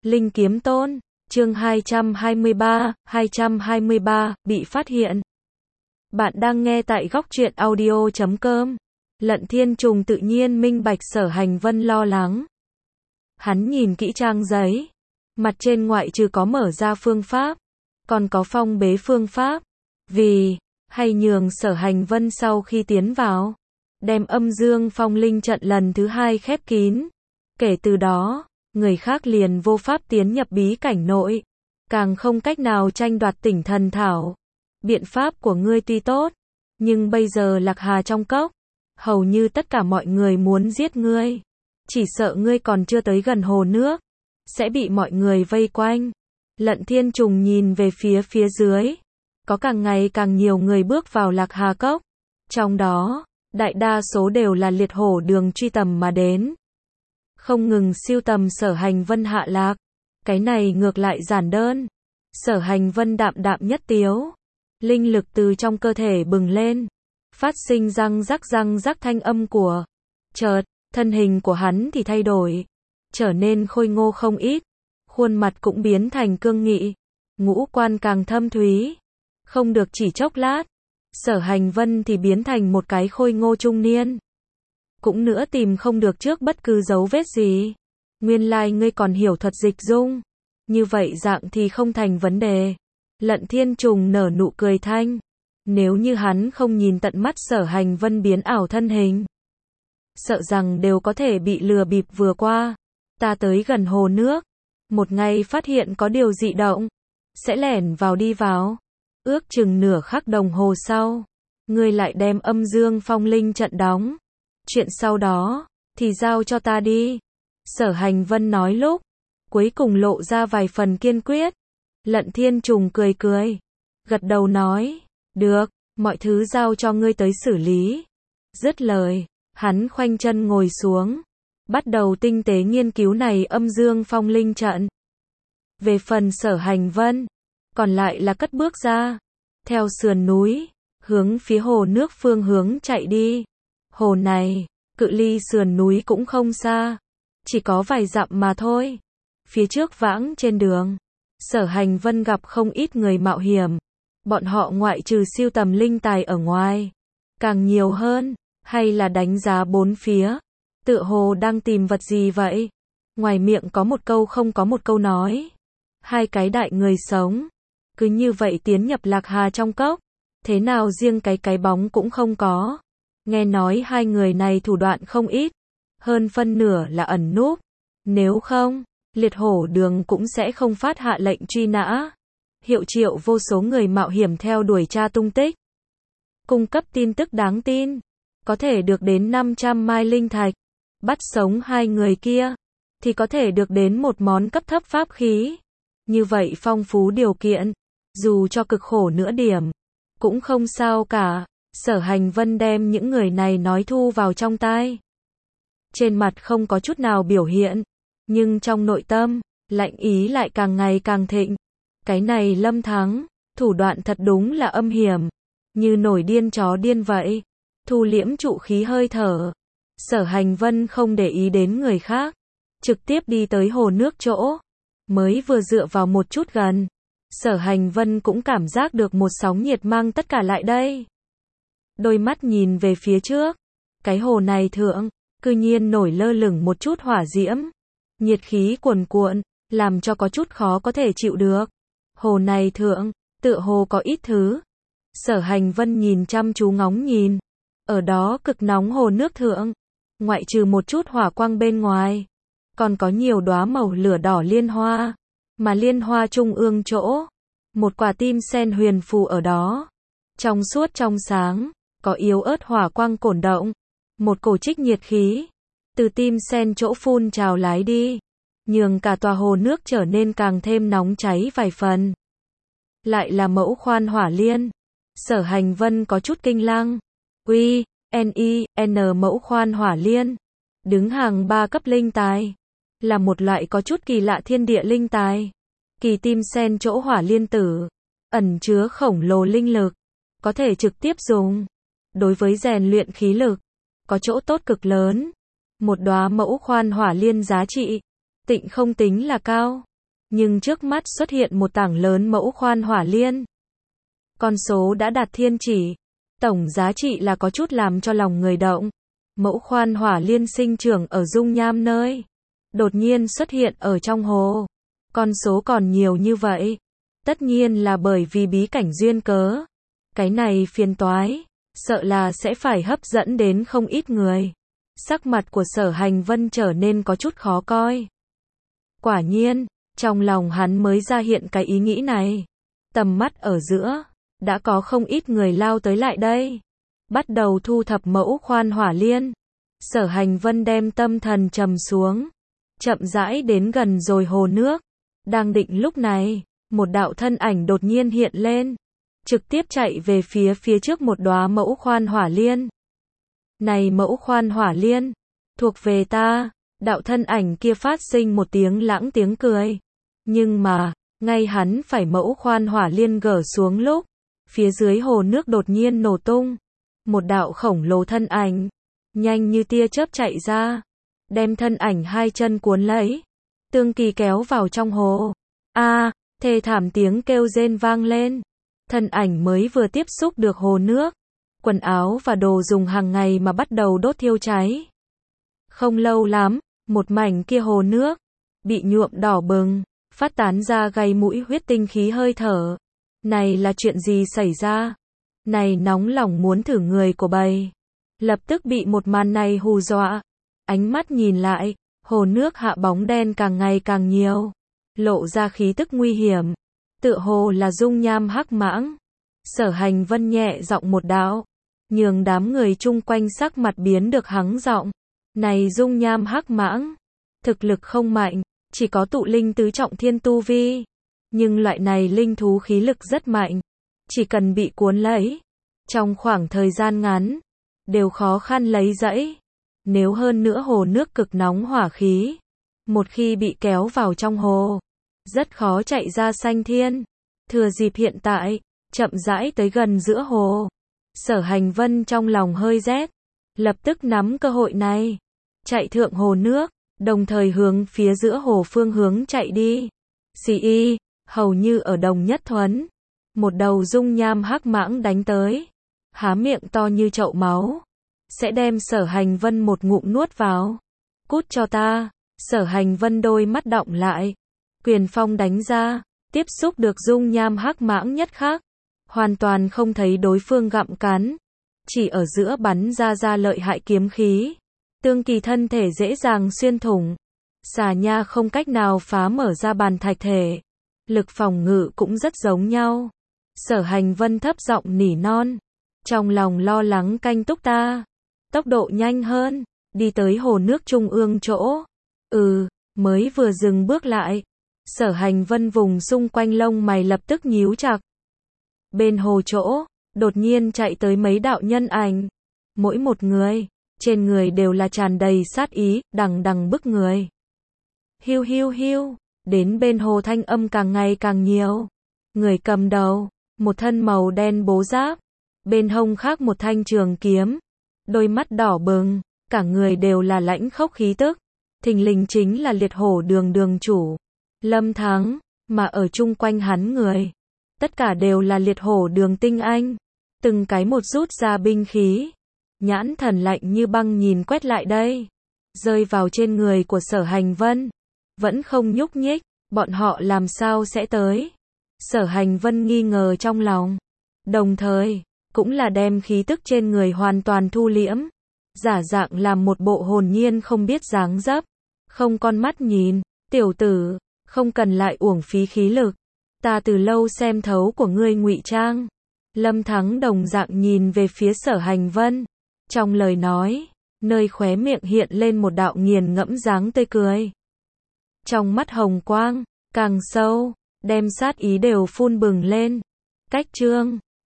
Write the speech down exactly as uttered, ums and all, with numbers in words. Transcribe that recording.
Linh Kiếm Tôn, chương hai trăm hai mươi ba, hai trăm hai mươi ba, bị phát hiện. Bạn đang nghe tại góc truyện audio chấm com. Lận Thiên Trùng tự nhiên minh bạch Sở Hành Vân lo lắng. Hắn nhìn kỹ trang giấy. Mặt trên ngoại trừ có mở ra phương pháp, còn có phong bế phương pháp. Vì, hay nhường Sở Hành Vân sau khi tiến vào, đem âm dương phong linh trận lần thứ hai khép kín. Kể từ đó, người khác liền vô pháp tiến nhập bí cảnh nội, càng không cách nào tranh đoạt tỉnh thần thảo. Biện pháp của ngươi tuy tốt, nhưng bây giờ Lạc Hà trong cốc, hầu như tất cả mọi người muốn giết ngươi. Chỉ sợ ngươi còn chưa tới gần hồ nước, sẽ bị mọi người vây quanh. Lận Thiên Trùng nhìn về phía phía dưới, có càng ngày càng nhiều người bước vào Lạc Hà cốc. Trong đó, đại đa số đều là liệt hổ đường truy tầm mà đến. Không ngừng siêu tầm Sở Hành Vân hạ lạc. Cái này ngược lại giản đơn. Sở Hành Vân đạm đạm nhất tiếu. Linh lực từ trong cơ thể bừng lên. Phát sinh răng rắc răng rắc thanh âm của. Chợt, thân hình của hắn thì thay đổi. Trở nên khôi ngô không ít. Khuôn mặt cũng biến thành cương nghị. Ngũ quan càng thâm thúy. Không được chỉ chốc lát. Sở Hành Vân thì biến thành một cái khôi ngô trung niên. Cũng nữa tìm không được trước bất cứ dấu vết gì. Nguyên lai like ngươi còn hiểu thuật dịch dung. Như vậy dạng thì không thành vấn đề. Lận Thiên Trùng nở nụ cười thanh. Nếu như hắn không nhìn tận mắt Sở Hành Vân biến ảo thân hình, sợ rằng đều có thể bị lừa bịp vừa qua. Ta tới gần hồ nước. Một ngày phát hiện có điều dị động, sẽ lẻn vào đi vào. Ước chừng nửa khắc đồng hồ sau, ngươi lại đem âm dương phong linh trận đóng. Chuyện sau đó, thì giao cho ta đi. Sở Hành Vân nói lúc, cuối cùng lộ ra vài phần kiên quyết. Lận Thiên Trùng cười cười, gật đầu nói, được, mọi thứ giao cho ngươi tới xử lý. Dứt lời, hắn khoanh chân ngồi xuống, bắt đầu tinh tế nghiên cứu này âm dương phong linh trận. Về phần Sở Hành Vân, còn lại là cất bước ra, theo sườn núi, hướng phía hồ nước phương hướng chạy đi. Hồ này, cự ly sườn núi cũng không xa, chỉ có vài dặm mà thôi. Phía trước vãng trên đường, Sở Hành Vân gặp không ít người mạo hiểm. Bọn họ ngoại trừ siêu tầm linh tài ở ngoài, càng nhiều hơn, hay là đánh giá bốn phía. Tựa hồ đang tìm vật gì vậy? Ngoài miệng có một câu không có một câu nói. Hai cái đại người sống, cứ như vậy tiến nhập Lạc Hà trong cốc. Thế nào riêng cái cái bóng cũng không có. Nghe nói hai người này thủ đoạn không ít, hơn phân nửa là ẩn núp. Nếu không, liệt hổ đường cũng sẽ không phát hạ lệnh truy nã. Hiệu triệu vô số người mạo hiểm theo đuổi tra tung tích. Cung cấp tin tức đáng tin, có thể được đến năm trăm mai linh thạch. Bắt sống hai người kia, thì có thể được đến một món cấp thấp pháp khí. Như vậy phong phú điều kiện, dù cho cực khổ nửa điểm, cũng không sao cả. Sở Hành Vân đem những người này nói thu vào trong tai. Trên mặt không có chút nào biểu hiện, nhưng trong nội tâm, lạnh ý lại càng ngày càng thịnh. Cái này Lâm Thắng, thủ đoạn thật đúng là âm hiểm, như nổi điên chó điên vậy. Thu liễm trụ khí hơi thở. Sở Hành Vân không để ý đến người khác, trực tiếp đi tới hồ nước chỗ. Mới vừa dựa vào một chút gần, Sở Hành Vân cũng cảm giác được một sóng nhiệt mang tất cả lại đây. Đôi mắt nhìn về phía trước, cái hồ này thượng, cư nhiên nổi lơ lửng một chút hỏa diễm. Nhiệt khí cuồn cuộn, làm cho có chút khó có thể chịu được. Hồ này thượng, tựa hồ có ít thứ. Sở Hành Vân nhìn chăm chú ngóng nhìn. Ở đó cực nóng hồ nước thượng, ngoại trừ một chút hỏa quang bên ngoài, còn có nhiều đóa màu lửa đỏ liên hoa. Mà liên hoa trung ương chỗ, một quả tim sen huyền phù ở đó. Trong suốt trong sáng, có yếu ớt hỏa quang cổn động. Một cổ trích nhiệt khí, từ tim sen chỗ phun trào lái đi, nhường cả tòa hồ nước trở nên càng thêm nóng cháy vài phần. Lại là mẫu khoan hỏa liên. Sở Hành Vân có chút kinh lăng. Uy, N I N mẫu khoan hỏa liên. Đứng hàng ba cấp linh tài. Là một loại có chút kỳ lạ thiên địa linh tài. Kỳ tim sen chỗ hỏa liên tử, ẩn chứa khổng lồ linh lực, có thể trực tiếp dùng. Đối với rèn luyện khí lực, có chỗ tốt cực lớn. Một đóa mẫu khoan hỏa liên giá trị, tịnh không tính là cao. Nhưng trước mắt xuất hiện một tảng lớn mẫu khoan hỏa liên. Con số đã đạt thiên chỉ. Tổng giá trị là có chút làm cho lòng người động. Mẫu khoan hỏa liên sinh trưởng ở dung nham nơi. Đột nhiên xuất hiện ở trong hồ. Con số còn nhiều như vậy. Tất nhiên là bởi vì bí cảnh duyên cớ. Cái này phiền toái. Sợ là sẽ phải hấp dẫn đến không ít người. Sắc mặt của Sở Hành Vân trở nên có chút khó coi. Quả nhiên, trong lòng hắn mới ra hiện cái ý nghĩ này. Tầm mắt ở giữa, đã có không ít người lao tới lại đây. Bắt đầu thu thập mẫu khoan hỏa liên. Sở Hành Vân đem tâm thần trầm xuống. Chậm rãi đến gần rồi hồ nước. Đang định lúc này, một đạo thân ảnh đột nhiên hiện lên. Trực tiếp chạy về phía phía trước một đóa mẫu khoan hỏa liên. Này mẫu khoan hỏa liên, thuộc về ta. Đạo thân ảnh kia phát sinh một tiếng lãng tiếng cười. Nhưng mà, ngay hắn phải mẫu khoan hỏa liên gỡ xuống lúc, phía dưới hồ nước đột nhiên nổ tung. Một đạo khổng lồ thân ảnh, nhanh như tia chớp chạy ra, đem thân ảnh hai chân cuốn lấy, Tương Kỳ kéo vào trong hồ. A, à, thê thảm tiếng kêu rên vang lên. Thân ảnh mới vừa tiếp xúc được hồ nước, quần áo và đồ dùng hàng ngày mà bắt đầu đốt thiêu cháy. Không lâu lắm, một mảnh kia hồ nước bị nhuộm đỏ bừng, phát tán ra gây mũi huyết tinh khí hơi thở. Này là chuyện gì xảy ra? Này nóng lòng muốn thử người của bầy. Lập tức bị một màn này hù dọa. Ánh mắt nhìn lại, hồ nước hạ bóng đen càng ngày càng nhiều, lộ ra khí tức nguy hiểm. Tựa hồ là dung nham hắc mãng. Sở Hành Vân nhẹ giọng một đạo, nhường đám người chung quanh sắc mặt biến được hắng giọng. Này dung nham hắc mãng, thực lực không mạnh, chỉ có tụ linh tứ trọng thiên tu vi. Nhưng loại này linh thú khí lực rất mạnh, chỉ cần bị cuốn lấy, trong khoảng thời gian ngắn, đều khó khăn lấy dẫy. Nếu hơn nữa hồ nước cực nóng hỏa khí, một khi bị kéo vào trong hồ, rất khó chạy ra sanh thiên. Thừa dịp hiện tại, chậm rãi tới gần giữa hồ. Sở Hành Vân trong lòng hơi rét, lập tức nắm cơ hội này, chạy thượng hồ nước, đồng thời hướng phía giữa hồ phương hướng chạy đi. Xì y, hầu như ở đồng nhất thuấn, một đầu dung nham hắc mãng đánh tới, há miệng to như chậu máu, sẽ đem Sở Hành Vân một ngụm nuốt vào. Cút cho ta. Sở Hành Vân đôi mắt đọng lại, quyền phong đánh ra, tiếp xúc được dung nham hắc mãng nhất khắc, hoàn toàn không thấy đối phương gặm cắn, chỉ ở giữa bắn ra ra lợi hại kiếm khí. Tương Kỳ thân thể dễ dàng xuyên thủng, xà nha không cách nào phá mở ra bàn thạch thể, lực phòng ngự cũng rất giống nhau. Sở Hành Vân thấp giọng nỉ non, trong lòng lo lắng canh túc ta, tốc độ nhanh hơn, đi tới hồ nước trung ương chỗ. Ừ, mới vừa dừng bước lại, Sở Hành Vân vùng xung quanh lông mày lập tức nhíu chặt. Bên hồ chỗ, đột nhiên chạy tới mấy đạo nhân ảnh, mỗi một người, trên người đều là tràn đầy sát ý, đằng đằng bức người. Hiu hiu hiu, đến bên hồ thanh âm càng ngày càng nhiều. Người cầm đầu, một thân màu đen bố giáp, bên hông khác một thanh trường kiếm, đôi mắt đỏ bừng, cả người đều là lãnh khốc khí tức. Thình lình chính là liệt hổ đường đường chủ Lâm Thắng, mà ở chung quanh hắn người, tất cả đều là liệt hổ đường tinh anh, từng cái một rút ra binh khí, nhãn thần lạnh như băng nhìn quét lại đây, rơi vào trên người của Sở Hành Vân, vẫn không nhúc nhích. Bọn họ làm sao sẽ tới? Sở Hành Vân nghi ngờ trong lòng, đồng thời cũng là đem khí tức trên người hoàn toàn thu liễm, giả dạng làm một bộ hồn nhiên không biết dáng dấp, không con mắt nhìn. Tiểu tử, không cần lại uổng phí khí lực, ta từ lâu xem thấu của ngươi ngụy trang. Lâm Thắng đồng dạng nhìn về phía Sở Hành Vân, trong lời nói, nơi khóe miệng hiện lên một đạo nghiền ngẫm dáng tươi cười. Trong mắt hồng quang càng sâu, đem sát ý đều phun bừng lên. Cách chương